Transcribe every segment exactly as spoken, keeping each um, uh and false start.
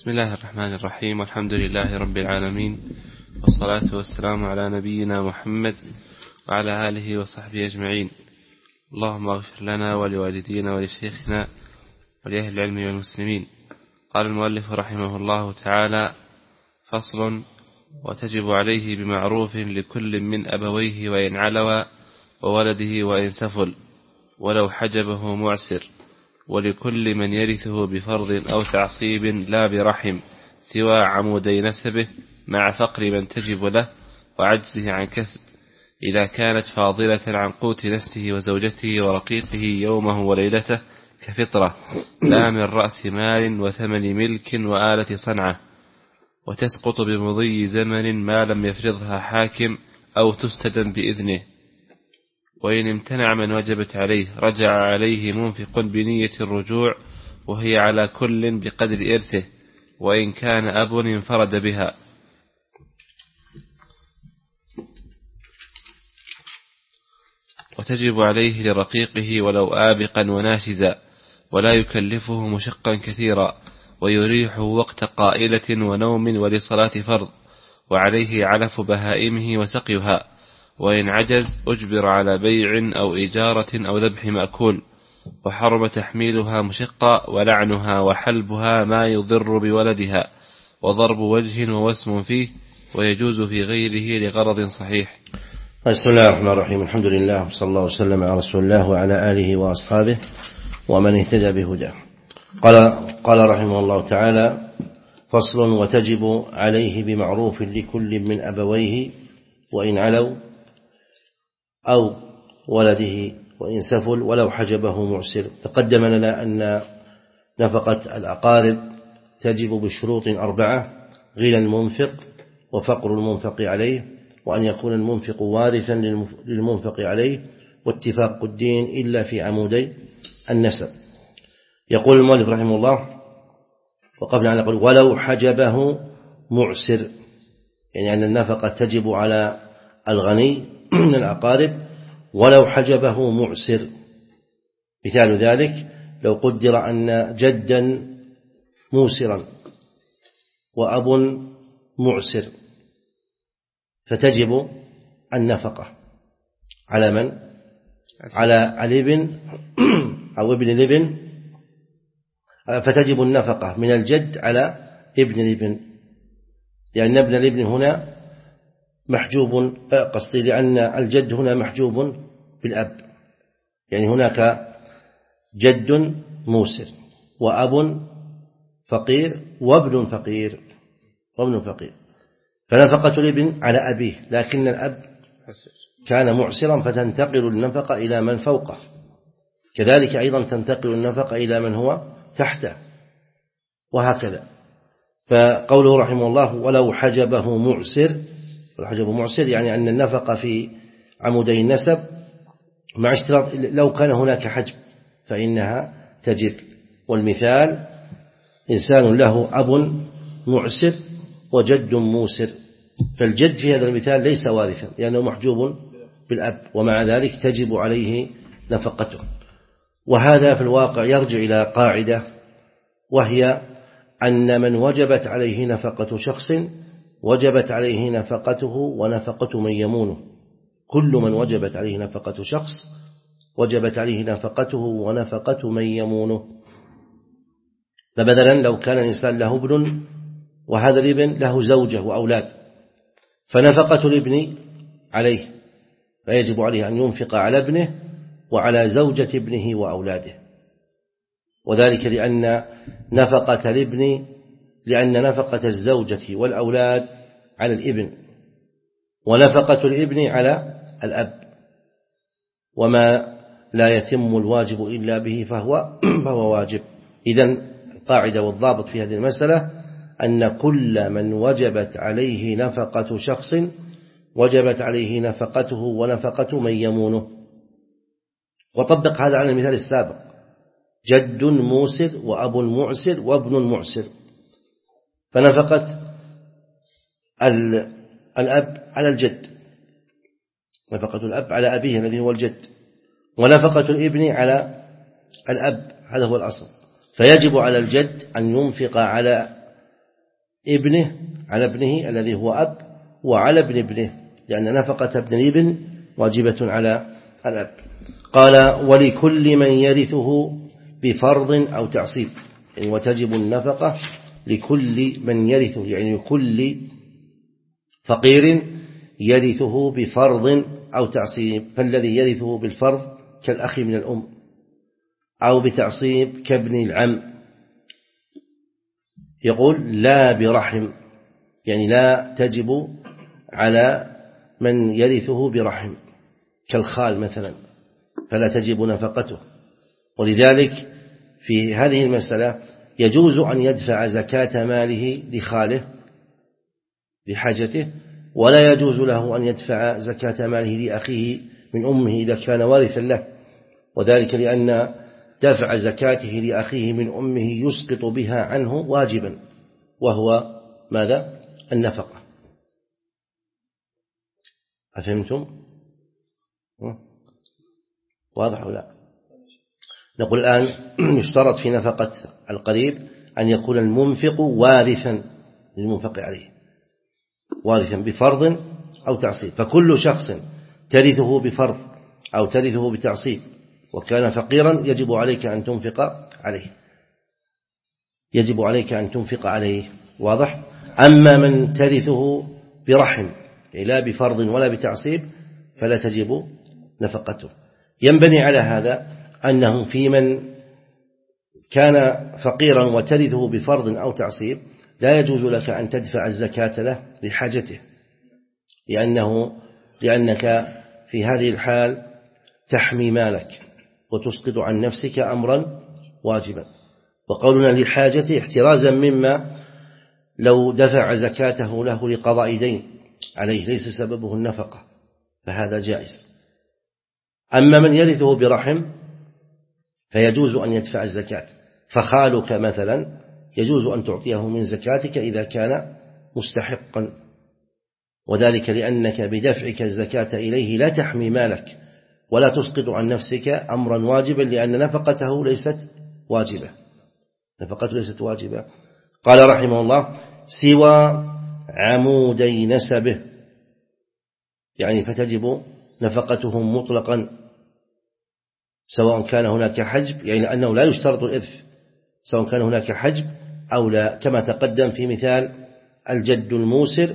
بسم الله الرحمن الرحيم، والحمد لله رب العالمين، والصلاة والسلام على نبينا محمد وعلى آله وصحبه أجمعين. اللهم اغفر لنا ولوالدينا ولشيخنا ولأهل العلم والمسلمين. قال المؤلف رحمه الله تعالى: فصل: وتجب عليه بمعروف لكل من أبويه وإن علوا، وولده وإن سفل، ولو حجبه معسر، ولكل من يرثه بفرض أو تعصيب لا برحم، سوى عمودي نسبه مع فقر من تجب له وعجزه عن كسب، إذا كانت فاضلة عن قوت نفسه وزوجته ورقيقه يومه وليلته كفطرة، لا من رأس مال وثمن ملك وآلة صنعة، وتسقط بمضي زمن ما لم يفرضها حاكم أو تستدم بإذنه. وإن امتنع من وجبت عليه رجع عليه منفق بنية الرجوع، وهي على كل بقدر إرثه، وإن كان أب انفرد بها. وتجب عليه لرقيقه ولو آبقا وناشزا، ولا يكلفه مشقا كثيرا، ويريحه وقت قائلة ونوم ولصلاة فرض، وعليه علف بهائمه وسقيها، وإن عجز أجبر على بيع أو إجارة أو ذبح مأكول، وحرم تحميلها مشقة ولعنها وحلبها ما يضر بولدها، وضرب وجه ووسم فيه، ويجوز في غيره لغرض صحيح. بسم الله الرحمن الرحيم. الحمد لله صلى الله وسلم على رسول الله وعلى آله وأصحابه ومن اهتدى بهداه. قال, قال رحمه الله تعالى: فصل: وتجب عليه بمعروف لكل من أبويه وإن علوا، أو ولده وإن سفل، ولو حجبه معسر. تقدم لنا أن نفقة الأقارب تجب بشروط أربعة: غنى المنفق، وفقر المنفق عليه، وأن يكون المنفق وارثا للمنفق عليه، واتفاق الدين إلا في عمودي النسب. يقول المؤلف رحمه الله: وقبل أن نقول ولو حجبه معسر، يعني أن النفقة تجب على الغني من الأقارب ولو حجبه معسر. مثال ذلك: لو قدر أن جدا موسرا وأب معسر، فتجب النفقة على من؟ على الابن أو ابن الابن، فتجب النفقة من الجد على ابن الابن، لأن ابن الابن هنا محجوب، قصدي لأن الجد هنا محجوب بالأب، يعني هناك جد موسر وأب فقير وابن فقير وابن فقير، فنفقة الابن على أبيه، لكن الأب كان معسرا فتنتقل النفقة إلى من فوقه، كذلك أيضا تنتقل النفقة إلى من هو تحته، وهكذا. فقوله رحمه الله: ولو حجبه معسر، والحجب معسر يعني أن النفقة في عمودي النسب مع اشتراط لو كان هناك حجب فإنها تجب. والمثال: إنسان له أب معسر وجد موسر، فالجد في هذا المثال ليس وارثا لأنه محجوب بالأب، ومع ذلك تجب عليه نفقته. وهذا في الواقع يرجع إلى قاعدة، وهي أن من وجبت عليه نفقة شخص وجبت عليه نفقته ونفقة من يمونه. كل من وجبت عليه نفقة شخص وجبت عليه نفقته ونفقة من يمونه. فبدلا لو كان الإنسان له ابن، وهذا الابن له زوجة وأولاد، فنفقة الابن عليه، فيجب عليه أن ينفق على ابنه وعلى زوجة ابنه وأولاده، وذلك لأن نفقة الابن لأن نفقة الزوجة والأولاد على الابن، ونفقة الابن على الأب، وما لا يتم الواجب إلا به فهو, فهو واجب. إذن القاعدة والضابط في هذه المسألة أن كل من وجبت عليه نفقة شخص وجبت عليه نفقته ونفقة من يمونه. وطبق هذا على المثال السابق: جد موسر وأب معسر وابن معسر، فنفقة الأب على الجد، نفقة الأب على أبيه الذي هو الجد، ونفقة الابن على الأب، هذا هو الأصل. فيجب على الجد أن ينفق على ابنه على ابنه الذي هو أب وعلى ابن ابنه، لأن نفقة ابن الابن واجبة على الأب. قال ولكل من يرثه بفرض أو تعصيب، يعني وتجب النفقة لكل من يرثه، يعني كل فقير يرثه بفرض أو تعصيب. فالذي يرثه بالفرض كالأخ من الأم، أو بتعصيب كابن العم. يقول لا برحم، يعني لا تجب على من يرثه برحم كالخال مثلا، فلا تجب نفقته. ولذلك في هذه المسألة يجوز أن يدفع زكاة ماله لخاله لحاجته، ولا يجوز له أن يدفع زكاة ماله لأخيه من أمه إذا كان وارثا له، وذلك لأن دفع زكاته لأخيه من أمه يسقط بها عنه واجبا، وهو ماذا؟ النفقة. أفهمتم؟ واضح ولا؟ نقول الآن يشترط في نفقة القريب أن يكون المنفق وارثا للمنفق عليه، وارثا بفرض أو تعصيب. فكل شخص ترثه بفرض أو ترثه بتعصيب وكان فقيرا يجب عليك أن تنفق عليه، يجب عليك أن تنفق عليه. واضح؟ أما من ترثه برحم لا بفرض ولا بتعصيب فلا تجب نفقته. ينبني على هذا أنه في من كان فقيرا وترثه بفرض أو تعصيب لا يجوز لك أن تدفع الزكاة له لحاجته، لأنه لأنك في هذه الحال تحمي مالك وتسقط عن نفسك أمرا واجبا. وقولنا لحاجته احترازا مما لو دفع زكاته له لقضاء دين عليه ليس سببه النفقة، فهذا جائز. أما من يرثه برحم فيجوز أن يدفع الزكاة، فخالك مثلا يجوز أن تعطيه من زكاتك إذا كان مستحقا، وذلك لأنك بدفعك الزكاة إليه لا تحمي مالك ولا تسقط عن نفسك أمرا واجبا، لأن نفقته ليست واجبة، نفقته ليست واجبة. قال رحمه الله سوى عمودي نسبه، يعني فتجب نفقتهم مطلقا سواء كان هناك حجب، يعني لأنه لا يشترط الإرث سواء كان هناك حجب أو لا، كما تقدم في مثال الجد الموسر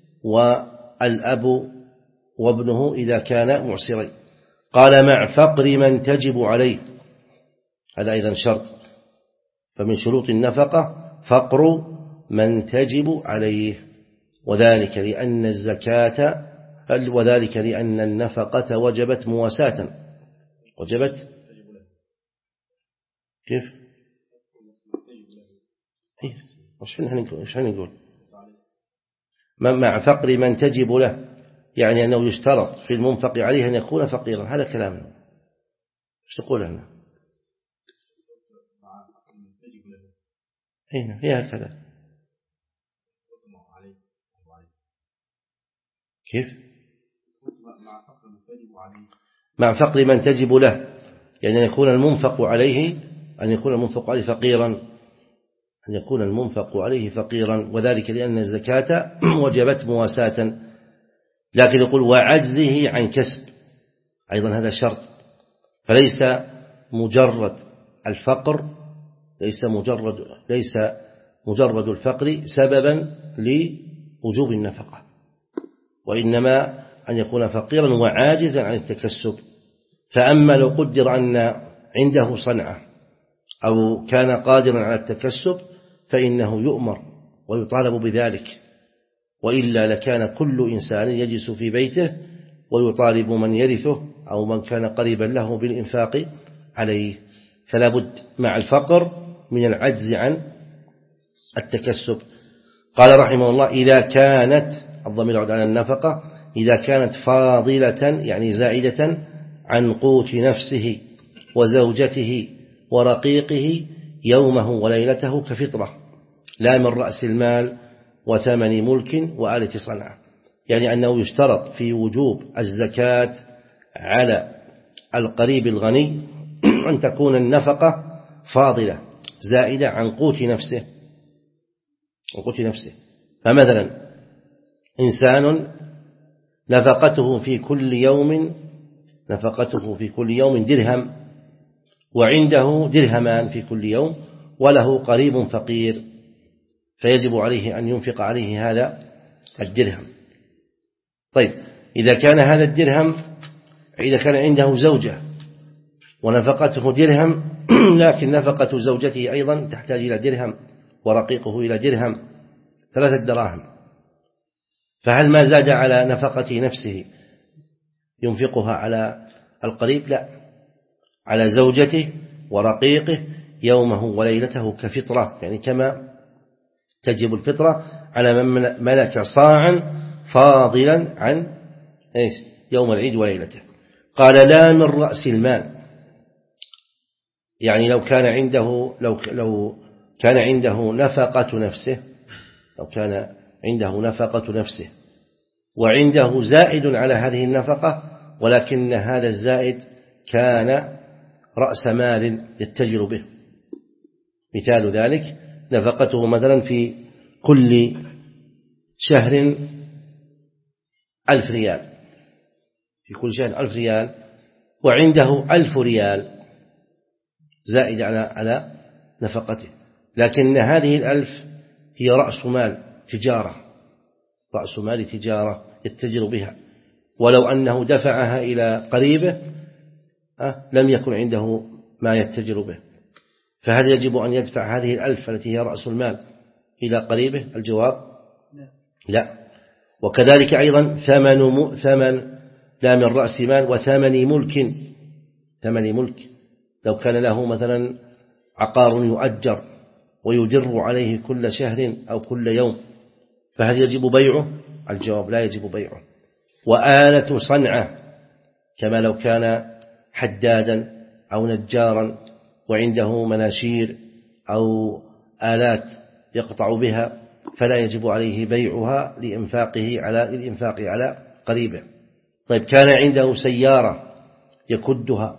والأب وابنه إذا كان معسرين. قال مع فقر من تجب عليه، هذا أيضا شرط، فمن شروط النفقة فقر من تجب عليه، وذلك لأن الزكاة وذلك لأن النفقة وجبت مواساة، وجبت كيف؟ إيه وش هنقول؟ مع فقر من تجب له، يعني أنه يشترط في المنفق عليه أن يكون فقيرا، هذا كلامنا. ايش تقول هنا؟ هنا هي هكذا. كيف؟ مع فقر من تجب له، يعني أن يكون المنفق عليه أن يكون المنفق عليه فقيرا، أن يكون المنفق عليه فقيرا، وذلك لأن الزكاة وجبت مواساة. لكن يقول وعجزه عن كسب، أيضا هذا شرط، فليس مجرد الفقر ليس مجرد ليس مجرد الفقر سببا لوجوب النفقة، وإنما أن يكون فقيرا وعاجزا عن التكسب. فأما لو قدر أن عنده صنعة أو كان قادرا على التكسب فإنه يؤمر ويطالب بذلك، وإلا لكان كل إنسان يجلس في بيته ويطالب من يرثه أو من كان قريبا له بالإنفاق عليه. فلا بد مع الفقر من العجز عن التكسب. قال رحمه الله إذا كانت، الضمير يعود على النفقة، إذا كانت فاضلة يعني زائدة عن قوت نفسه وزوجته ورقيقه يومه وليلته كفطرة لا من رأس المال وثمن ملك وآلة صنعة، يعني أنه يشترط في وجوب الزكاة على القريب الغني أن تكون النفقة فاضلة زائدة عن قوت نفسه قوت نفسه. فمثلا إنسان نفقته في كل يوم نفقته في كل يوم درهم، وعنده درهمان في كل يوم، وله قريب فقير، فيجب عليه أن ينفق عليه هذا الدرهم. طيب إذا كان هذا الدرهم إذا كان عنده زوجة ونفقته درهم لكن نفقة زوجته أيضا تحتاج إلى درهم ورقيقه إلى درهم، ثلاثة دراهم، فهل ما زاد على نفقة نفسه ينفقها على القريب؟ لا، على زوجته ورقيقه يومه وليلته كفطرة، يعني كما تجب الفطرة على من ملك صاعا فاضلا عن إيش يوم العيد وليلته. قال لا من رأس المال، يعني لو كان عنده لو لو كان عنده نفقة نفسه لو كان عنده نفقة نفسه وعنده زائد على هذه النفقة، ولكن هذا الزائد كان رأس مال يتجر به. مثال ذلك نفقته مثلا في كل شهر ألف ريال، في كل شهر ألف ريال، وعنده ألف ريال زائد على على نفقته، لكن هذه الألف هي رأس مال تجارة رأس مال تجارة يتجر بها، ولو أنه دفعها إلى قريبه لم يكن عنده ما يتجر به، فهل يجب أن يدفع هذه الألف التي هي رأس المال إلى قريبه؟ الجواب لا. وكذلك أيضا ثمن ثمن لا من رأس مال وثمن ملك ثمن ملك، لو كان له مثلا عقار يؤجر ويدر عليه كل شهر أو كل يوم، فهل يجب بيعه؟ الجواب لا يجب بيعه. وآلة صنعة، كما لو كان حدادا أو نجارا وعنده مناشير أو آلات يقطع بها، فلا يجب عليه بيعها لإنفاقه على الإنفاق على قريبه. طيب كان عنده سيارة يكدها،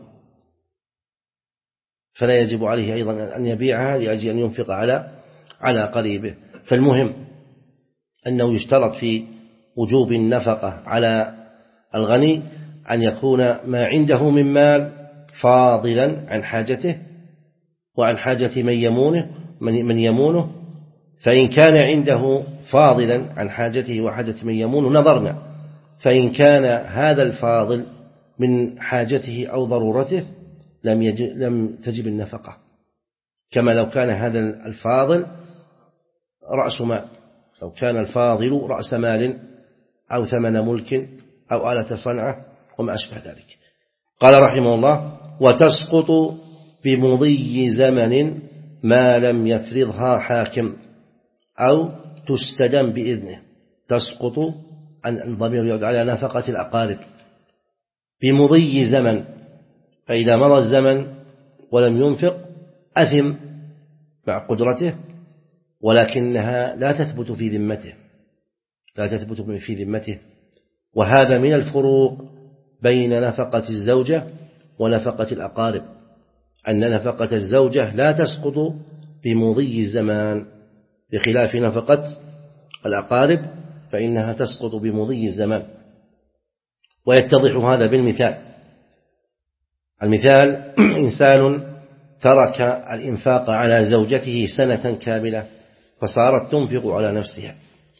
فلا يجب عليه أيضا أن يبيعها لأجل أن ينفق على على قريبه. فالمهم أنه يشترط في وجوب النفقة على الغني أن يكون ما عنده من مال فاضلا عن حاجته وعن حاجة من يمونه من يمونه فإن كان عنده فاضلا عن حاجته وحاجة من يمونه نظرنا، فإن كان هذا الفاضل من حاجته أو ضرورته لم يجب لم تجب النفقة، كما لو كان هذا الفاضل رأس مال، لو كان الفاضل رأس مال أو ثمن ملك أو آلة صنعة وما أشبه ذلك. قال رحمه الله: وتسقط بمضي زمن ما لم يفرضها حاكم أو تستدم بإذنه. تسقط عن الضمير يعود على نفقة الأقارب بمضي زمن، فإذا مضى الزمن ولم ينفق أثم مع قدرته، ولكنها لا تثبت في ذمته لا تثبت في ذمته وهذا من الفروق بين نفقة الزوجة ونفقة الأقارب، أن نفقة الزوجة لا تسقط بمضي الزمان بخلاف نفقة الأقارب فإنها تسقط بمضي الزمان. ويتضح هذا بالمثال. المثال: إنسان ترك الإنفاق على زوجته سنة كاملة فصارت تنفق على نفسها،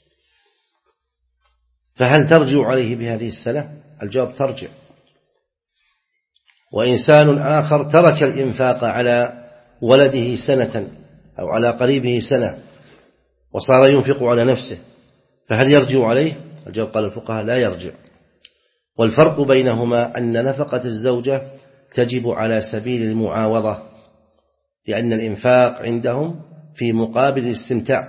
فهل ترجع عليه بهذه السنة؟ الجواب: ترجع. وإنسان آخر ترك الإنفاق على ولده سنة أو على قريبه سنة وصار ينفق على نفسه، فهل يرجع عليه؟ الجواب: قال الفقهاء: لا يرجع. والفرق بينهما أن نفقة الزوجة تجب على سبيل المعاوضة، لأن الإنفاق عندهم في مقابل الاستمتاع،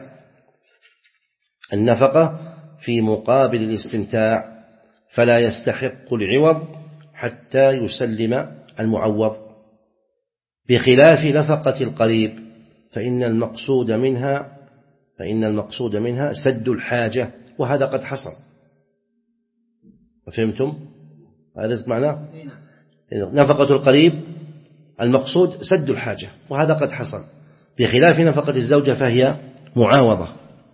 النفقة في مقابل الاستمتاع، فلا يستحق العوض حتى يسلم المعوض، بخلاف نفقة القريب فإن المقصود منها فإن المقصود منها سد الحاجة، وهذا قد حصل. فهمتم؟ هذا معناه نفقة القريب المقصود سد الحاجة، وهذا قد حصل، بخلاف نفقة الزوجة فهي معاوضة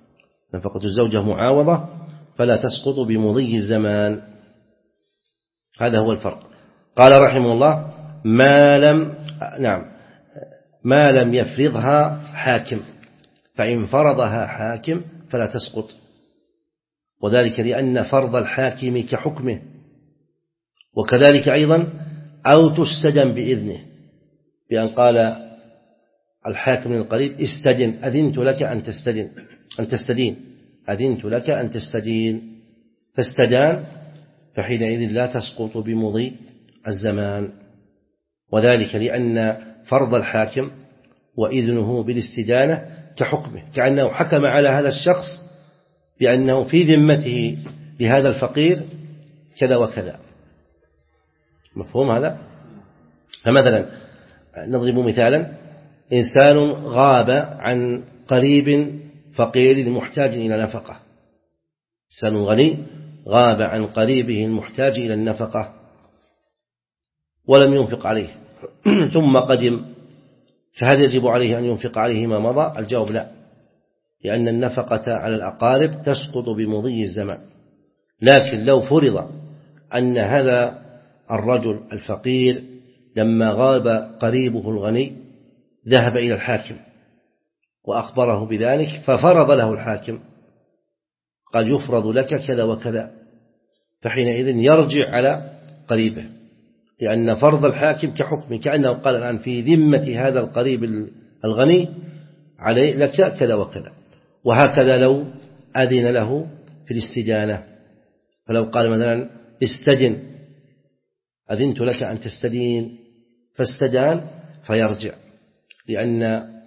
نفقة الزوجة معاوضة فلا تسقط بمضي الزمان. هذا هو الفرق. قال رحمه الله ما لم نعم ما لم يفرضها حاكم، فإن فرضها حاكم فلا تسقط، وذلك لأن فرض الحاكم كحكمه، وكذلك أيضا أو تستدن بإذنه، بأن قال الحاكم القريب استدن، أذنت لك أن تستدن أن تستدين أذنت لك أن تستدين، فاستدان، فحينئذ لا تسقط بمضي الزمان، وذلك لأن فرض الحاكم وإذنه بالاستدانة كحكمه، كأنه حكم على هذا الشخص بأنه في ذمته لهذا الفقير كذا وكذا. مفهوم هذا؟ فمثلا نضرب مثالا، إنسان غاب عن قريب فقير محتاج إلى نفقة، إنسان غني غاب عن قريبه المحتاج إلى النفقة ولم ينفق عليه ثم قدم، فهل يجب عليه أن ينفق عليه ما مضى؟ الجواب لا، لأن النفقة على الأقارب تسقط بمضي الزمان. لكن لو فرض أن هذا الرجل الفقير لما غاب قريبه الغني ذهب إلى الحاكم وأخبره بذلك، ففرض له الحاكم قال يفرض لك كذا وكذا، فحينئذ يرجع على قريبه، لأن فرض الحاكم كحكم، كأنه قال الآن في ذمة هذا القريب الغني عليه لك كذا وكذا. وهكذا لو أذن له في الاستدانة، فلو قال مثلا استدن، أذنت لك أن تستدين، فاستدان فيرجع، لأن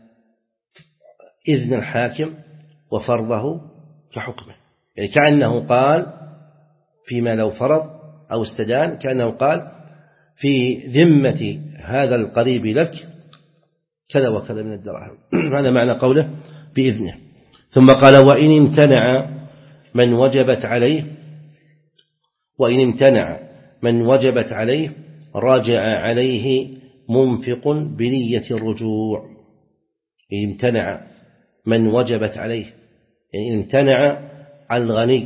إذن الحاكم وفرضه كحكمه، يعني كأنه قال فيما لو فرض أو استدان، كأنه قال في ذمة هذا القريب لك كذا وكذا من الدراهم. هذا معنى قوله بإذنه. ثم قال وإن امتنع من وجبت عليه وإن امتنع من وجبت عليه راجع عليه منفق بنية الرجوع. إن امتنع من وجبت عليه، يعني إن امتنع عن الغني،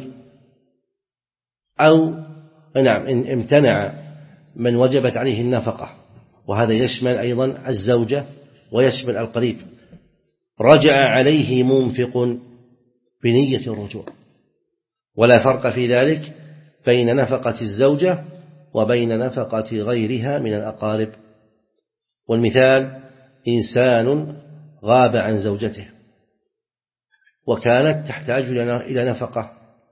أو نعم إن امتنع من وجبت عليه النفقة، وهذا يشمل أيضا الزوجة ويشمل القريب، رجع عليه منفق بنية الرجوع، ولا فرق في ذلك بين نفقة الزوجة وبين نفقة غيرها من الأقارب. والمثال إنسان غاب عن زوجته وكانت تحتاج إلى نفقة،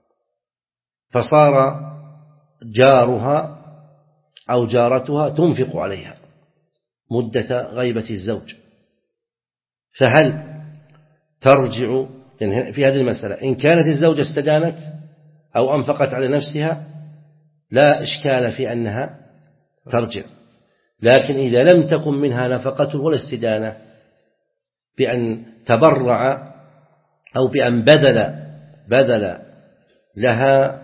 فصار جارها أو جارتها تنفق عليها مدة غيبة الزوج، فهل ترجع يعني في هذه المسألة؟ إن كانت الزوجة استدانت أو أنفقت على نفسها لا إشكال في أنها ترجع، لكن إذا لم تكن منها نفقة ولا استدانة، بأن تبرع أو بأن بذل بذل لها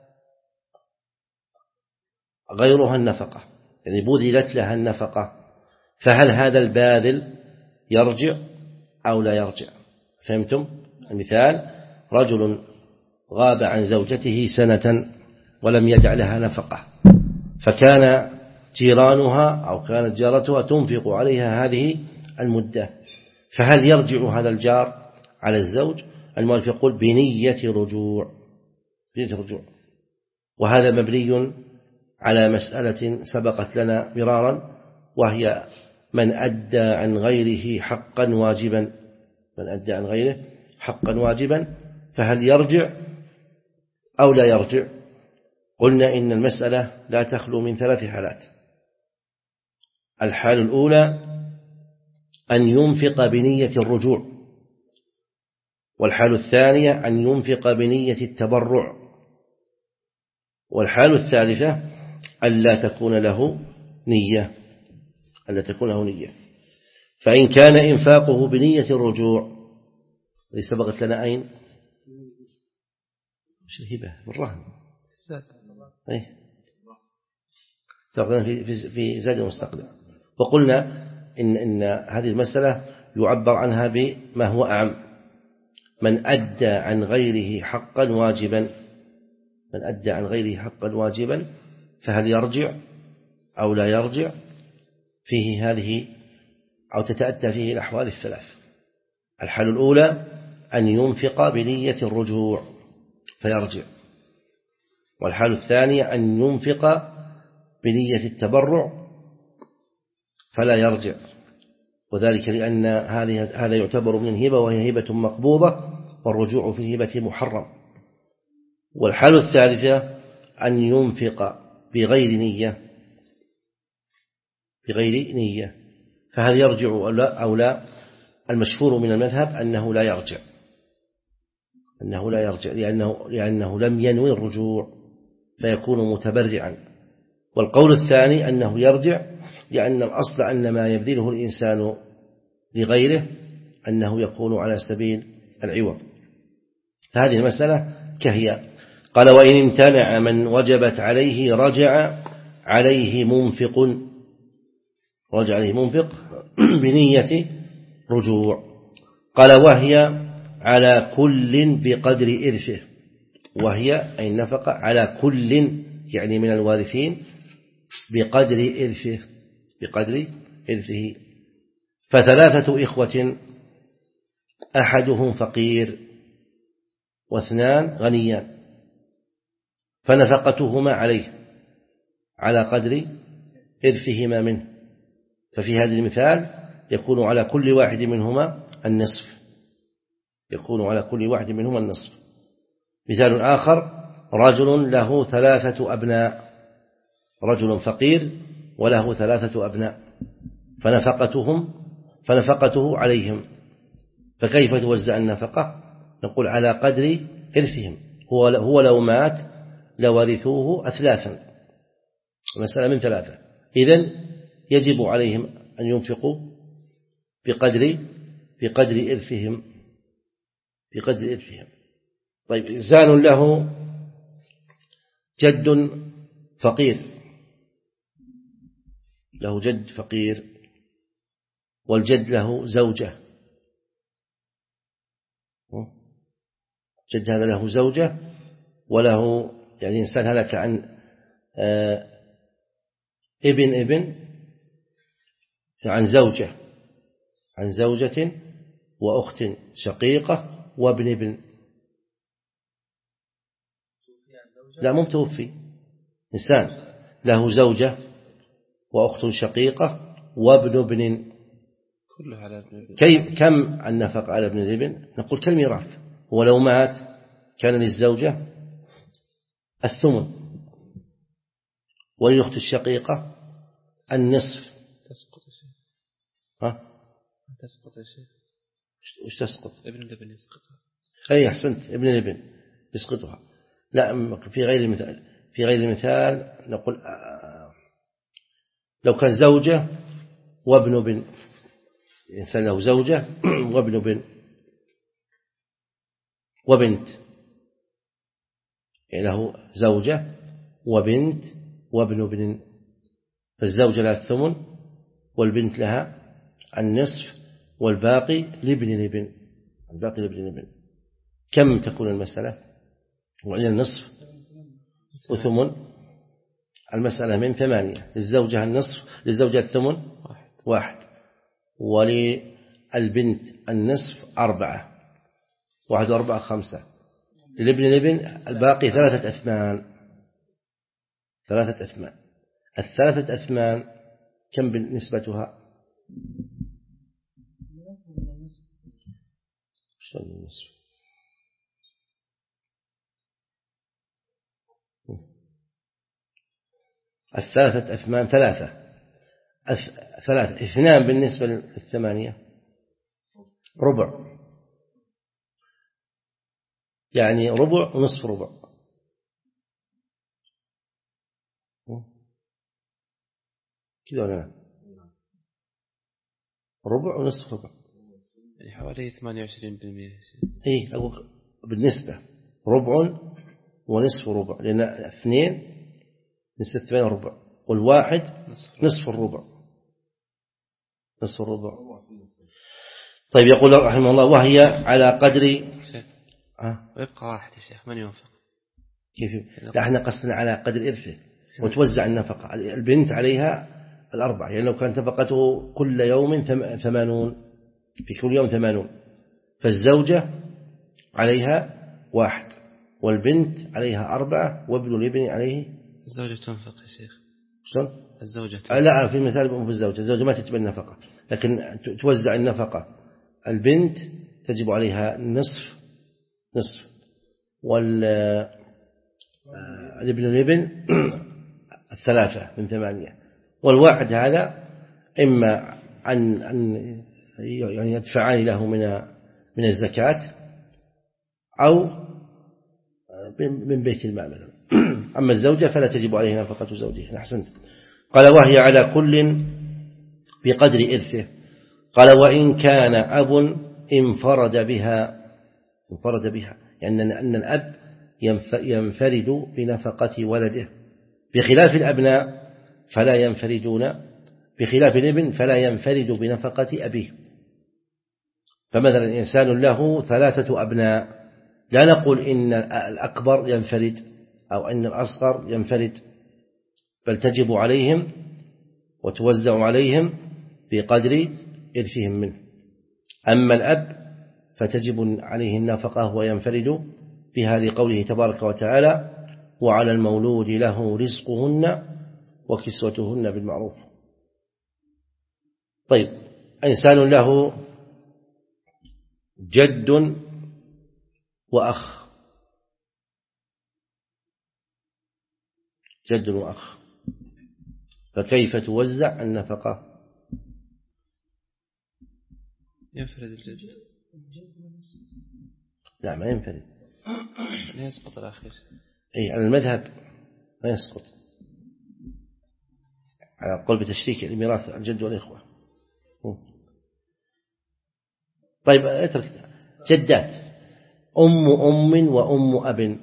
غيرها النفقة، يعني بذلت لها النفقة، فهل هذا الباذل يرجع أو لا يرجع؟ فهمتم المثال؟ رجل غاب عن زوجته سنة ولم يدع لها نفقة، فكان جيرانها أو كانت جارتها تنفق عليها هذه المدة، فهل يرجع هذا الجار على الزوج؟ المؤلف يقول بنية رجوع بنية رجوع وهذا مبني على مسألة سبقت لنا مرارا، وهي من أدى عن غيره حقا واجبا من أدى عن غيره حقا واجبا فهل يرجع أو لا يرجع؟ قلنا إن المسألة لا تخلو من ثلاث حالات. الحال الأولى أن ينفق بنية الرجوع، والحال الثانية أن ينفق بنية التبرع، والحال الثالثة ألا تكون له نية ألا تكون له نية. فإن كان إنفاقه بنية الرجوع الذي سبقت لنا أين؟ مش الهبة بالرهن أيه؟ في في زاد المستقبل. وقلنا إن إن هذه المسألة يعبر عنها بما هو أعم، من أدى عن غيره حقا واجبا من أدى عن غيره حقا واجبا فهل يرجع أو لا يرجع؟ فيه هذه أو تتأتى فيه الأحوال الثلاث. الحالة الأولى أن ينفق بنية الرجوع فيرجع، والحالة الثانية أن ينفق بنية التبرع فلا يرجع، وذلك لأن هذا يعتبر من هبة وهي هبة مقبوضة، والرجوع في الهبة محرم. والحالة الثالثة أن ينفق بغير نية بغير نية فهل يرجع أو لا؟ المشهور من المذهب أنه لا يرجع أنه لا يرجع لأنه, لأنه لم ينوي الرجوع فيكون متبرعا. والقول الثاني أنه يرجع لأن الأصل أن ما يبذله الإنسان لغيره أنه يكون على سبيل العوض. هذه المسألة كهي. قال وإن امتنع من وجبت عليه رجع عليه منفق رجع عليه منفق بنية رجوع. قال وهي على كل بقدر إرثه، وهي أي النفقة على كل يعني من الوارثين بقدر إرثه بقدر إرثه. فثلاثة إخوة أحدهم فقير واثنان غنيان، فنفقتهما عليه على قدر إرثهما منه، ففي هذا المثال يكون على كل واحد منهما النصف يكون على كل واحد منهما النصف. مثال آخر رجل له ثلاثة أبناء رجل فقير وله ثلاثة أبناء فنفقتهم فنفقته عليهم، فكيف توزع النفقة؟ نقول على قدر إرثهم. هو هو لو مات لورثوه أثلاثا، مسألة من ثلاثة، إذن يجب عليهم أن ينفقوا بقدر بقدر إرثهم بقدر إرثهم. طيب إنسان له جد فقير له جد فقير والجد له زوجة جد هذا له زوجة وله يعني إنسان هلك عن آه ابن ابن عن زوجة عن زوجة وأخت شقيقة وابن ابن لا مو متوفي إنسان له زوجة وأخت شقيقة وابن ابن كلها على ابن ابن. كيف كم النفق على ابن الابن؟ نقول كالميراث. ولو مات كان للزوجة الثمن وللأخت الشقيقة النصف. تسقط يا شيخ. ها تسقط يا شيخ. وش تسقط؟ ابن الابن يسقطها. أي أحسنت ابن الابن يسقطها. لا في غير المثال في غير المثال نقول لو كان زوجة وابن ابن إنسان له زوجة وابن ابن وبنت يعني له زوجة وبنت وابن ابن، فالزوجة لها الثمن والبنت لها النصف والباقي لابن الابن الباقي لابن الابن. كم تكون المسألة؟ وعلى النصف وثمن. المسألة من ثمانية، للزوجة النصف للزوجة الثمن واحد وللبنت النصف أربعة واحد وأربعة خمسة، للابن الابن الباقي ثلاثة أثمان ثلاثة أثمان. الثلاثة أثمان كم بالنسبتها؟ الثلاثة أثمان ثلاثة أث... ثلاثة اثنان بالنسبة للثمانية ربع، يعني ربع ونصف ربع كذا ولا لا؟ ربع ونصف ربع يعني حوالي ثمانية وعشرين بالمئة. إيه أقول بالنسبة ربع ونصف ربع، لأن اثنين نصف اثنين ربع والواحد نصف, نصف الربع نصف الربع. طيب يقول رحمه الله وهي على قدر أه؟ ويبقى واحد يا شيخ من ينفق كيف؟ لا احنا قصدنا على قدر إرثه وتوزع النفقة. البنت عليها الأربعة، يعني لو كانت نفقته كل يوم ثمانون، في كل يوم ثمانون، فالزوجة عليها واحد والبنت عليها أربعة وابن الابن عليه. الزوجة تنفق يا شيخ. شلون؟ الزوجة تنفق. لا في مثال في الزوجة، الزوجة ما تجب النفقة لكن توزع النفقة. البنت تجب عليها نصف نصف والابن الابن الثلاثة من ثمانية. والواحد هذا إما أن يعني يدفعان له من من الزكاة أو من بيت المال مثلا. أما الزوجة فلا تجب عليها نفقة زوجها. أحسنت. قال وهي على كل بقدر إرثه. قال وإن كان أب انفرد بها انفرد بها يعني أن الأب ينفرد بنفقة ولده بخلاف الأبناء فلا ينفردون، بخلاف الابن فلا ينفرد بنفقة أبيه. فمثلا إنسان له ثلاثة أبناء لا نقول إن الأكبر ينفرد أو إن الأصغر ينفرد، بل تجب عليهم وتوزع عليهم بقدر إرثهم منه. أما الأب فتجب عليه النفقة وينفرد بها لقوله تبارك وتعالى وعلى المولود له رزقهن وكسوتهن بالمعروف. طيب إنسان له جد وأخ، جد وأخ، فكيف توزع النفقة؟ ينفرد الجد؟ لا ما ينفرد، لا يسقط الأخ. أي على المذهب ما يسقط، على قول بتشريك الميراث الجد والإخوة. طيب اترك جدات أم أم وأم أب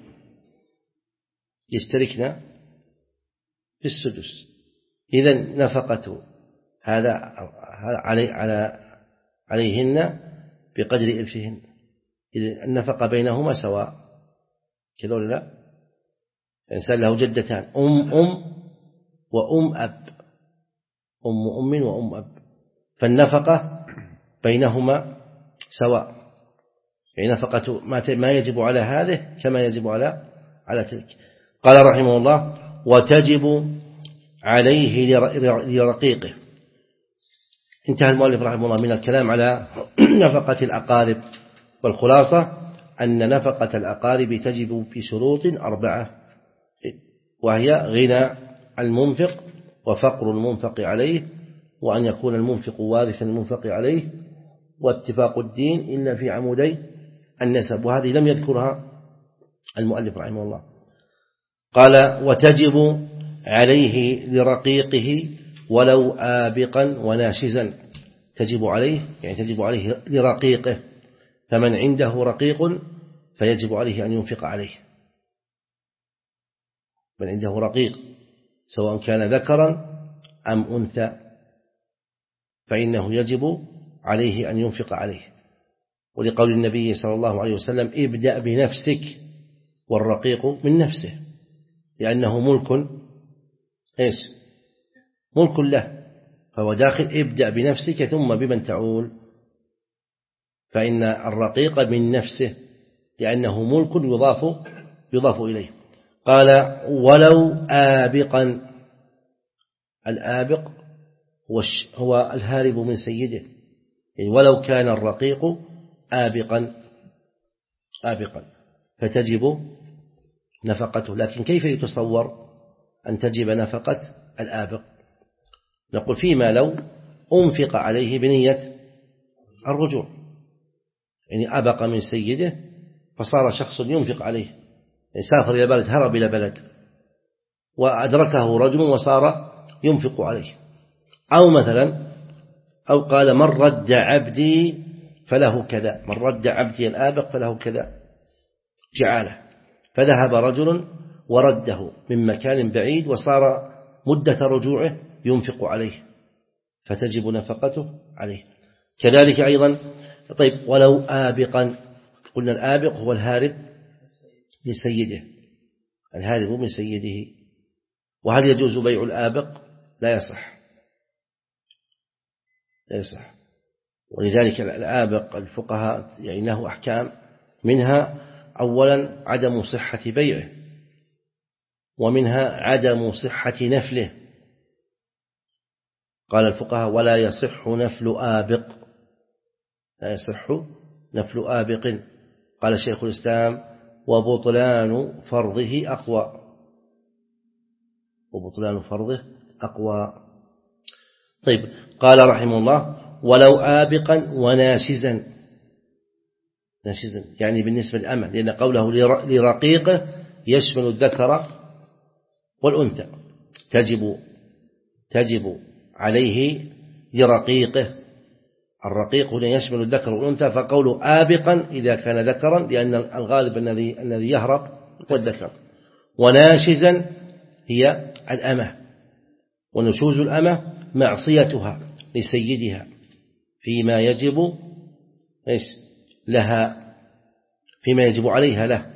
يشتركنا في السدس، إذن نفقته هذا علي على عليهن بقدر إرثهن، إذن النفقة بينهما سواء كذا ولا لا؟ إنسان له جدتان أم أم وأم أب، أم أم وأم أب، فالنفقة بينهما سواء، يعني نفقة ما يجب على هذه كما يجب على على تلك. قال رحمه الله وتجب عليه لرقيقه. انتهى المؤلف رحمه الله من الكلام على نفقة الأقارب، والخلاصة أن نفقة الأقارب تجب بشروط أربعة، وهي غنى المنفق وفقر المنفق عليه وأن يكون المنفق وارثا المنفق عليه واتفاق الدين إلا في عمودي النسب، وهذه لم يذكرها المؤلف رحمه الله. قال وتجب عليه لرقيقه ولو آبقا وناشزا، تجب عليه يعني تجب عليه لرقيقه، فمن عنده رقيق فيجب عليه أن ينفق عليه، من عنده رقيق سواء كان ذكرا أم أنثى فإنه يجب عليه أن ينفق عليه، ولقول النبي صلى الله عليه وسلم ابدأ بنفسك والرقيق من نفسه، لأنه ملك إيش ملك له، فهو داخل ابدأ بنفسك ثم بمن تعول، فإن الرقيق من نفسه لأنه ملك يضاف يضاف إليه. قال ولو آبقا، الآبق هو الهارب من سيده، يعني ولو كان الرقيق آبقا آبقا فتجب نفقته. لكن كيف يتصور أن تجب نفقة الآبق؟ نقول فيما لو أنفق عليه بنية الرجوع، يعني أبق من سيده فصار شخص ينفق عليه، يعني سافر إلى بلد، هرب إلى بلد وأدركه رجل وصار ينفق عليه، أو مثلا أو قال من رد عبدي فله كذا، من رد عبدي الآبق فله كذا جعاله، فذهب رجل ورده من مكان بعيد وصار مدة رجوعه ينفق عليه فتجب نفقته عليه. كذلك أيضا طيب ولو آبقا، قلنا الآبق هو الهارب من سيده، الهارب من سيده. وهل يجوز بيع الآبق؟ لا يصح، لا يصح. ولذلك الآبق الفقهاء يعني له أحكام، منها أولا عدم صحة بيعه، ومنها عدم صحة نفله. قال الفقهاء ولا يصح نفل آبق، لا يصح نفل آبق. قال شيخ الإسلام وبطلان فرضه أقوى، وبطلان فرضه أقوى. طيب قال رحمه الله ولو آبقا وناشزا، ناشزا يعني بالنسبة للأمة، لأن قوله لرقيقه يشمل الذكر والأنثى، تجب تجب عليه لرقيقه، الرقيق هنا يشمل الذكر والأنثى، فقوله آبقا إذا كان ذكرا، لأن الغالب الذي الذي يهرب هو الذكر. وناشزا هي الأمة، ونشوز الأمة معصيتها لسيدها فيما يجب إيش لها، فيما يجب عليها له،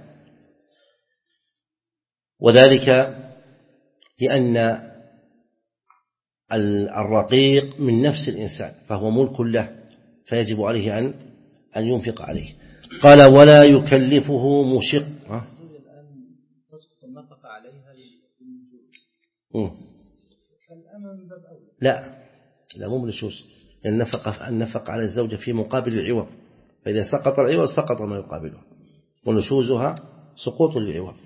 وذلك لأن الرقيق من نفس الإنسان فهو ملك له، فيجب عليه أن أن ينفق عليه. قال ولا يكلفه مشق. لا لا مو بالنشوز، النفقة النفقة على الزوجة في مقابل العوض، فإذا سقط العوض سقط ما يقابله، ونشوزها سقوط العوض.